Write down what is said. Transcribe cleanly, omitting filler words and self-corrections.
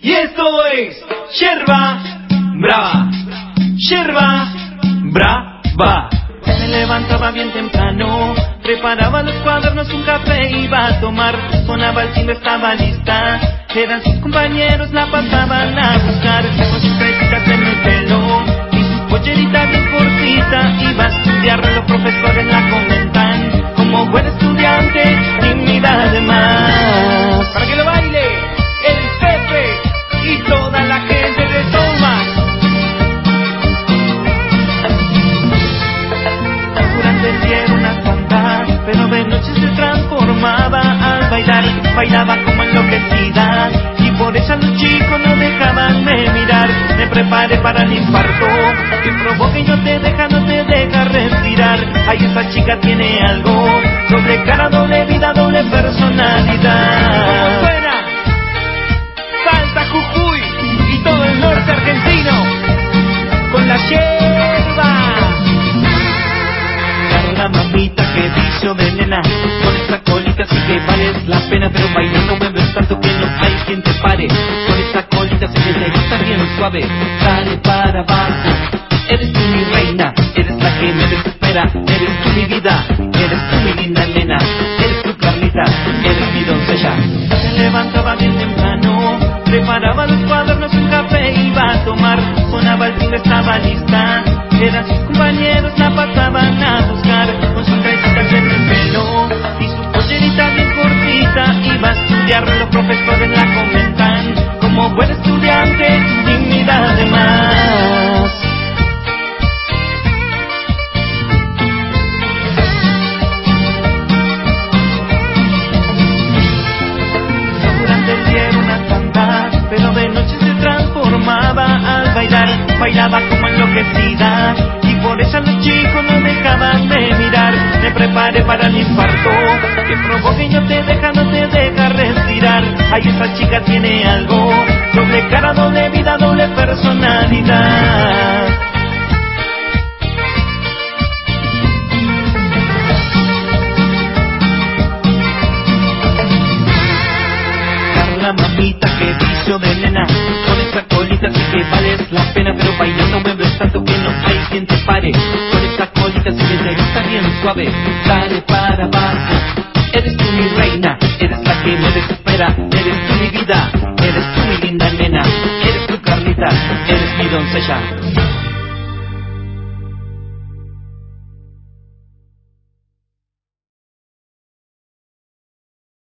Y esto es Yerba Brava, Yerba Brava. Me levantaba bien temprano, preparaba los cuadernos, un café iba a tomar. Sonaba el timbre, estaba lista, eran sus compañeros, la pasaban a buscar. Con sus cresitas en el pelo y su pollerita bien cortita, iba a estudiar. Los profesores la comentan como buen estudiante, tímida además. Para que lo baile el Pepe y toda la gente de Toma. Durante el día era una santa, pero de noche se transformaba al bailar. Bailaba como enloquecida y por eso los chicos no dejaban de mirar. Me preparé para el infarto que provoca y no te deja respirar. Ay, esa chica tiene algo, doble cara, doble vida, doble personalidad. Suena Salta, Jujuy y todo el norte argentino con la yerba. La mamita que vicio de nena, con esa colita sí que vales la pena, pero bailando mueves tanto que no hay quien te pare. Con esa colita sí que te gusta bien suave, dale para abajo. Eres tú mi reina, eres la que me desespera, eres tú mi vida, eres tú mi linda nena, eres tu Carlita, eres mi doncella. Se levantaba bien temprano, preparaba los cuadernos, un café iba a tomar. Sonaba el timbre, estaba lista, eran sus compañeros, la pasaban a buscar. Con sus cresitas en el pelo y su pollerita bien cortita, iba a estudiar. Los profesores la comentan como buen estudiante, tímida además. Durante el día era una santa, pero de noche se transformaba al bailar. Bailaba como enloquecida y por eso los chicos no dejaban de mirar. Me preparé para el infarto que provoca y no te deja respirar. Ay, esa chica tiene algo, doble cara, doble vida, doble personalidad. La mamita que vicio de nena, con esa colita sí que vales la pena, pero bailando mueves tanto que no hay quien te pare. Con esa colita sí que te gusta bien suave, dale para abajo. Eres tú mi reina, eres la que me desespera, eres tú mi vida, eres tú mi linda nena, eres tu Carlita, eres mi doncella.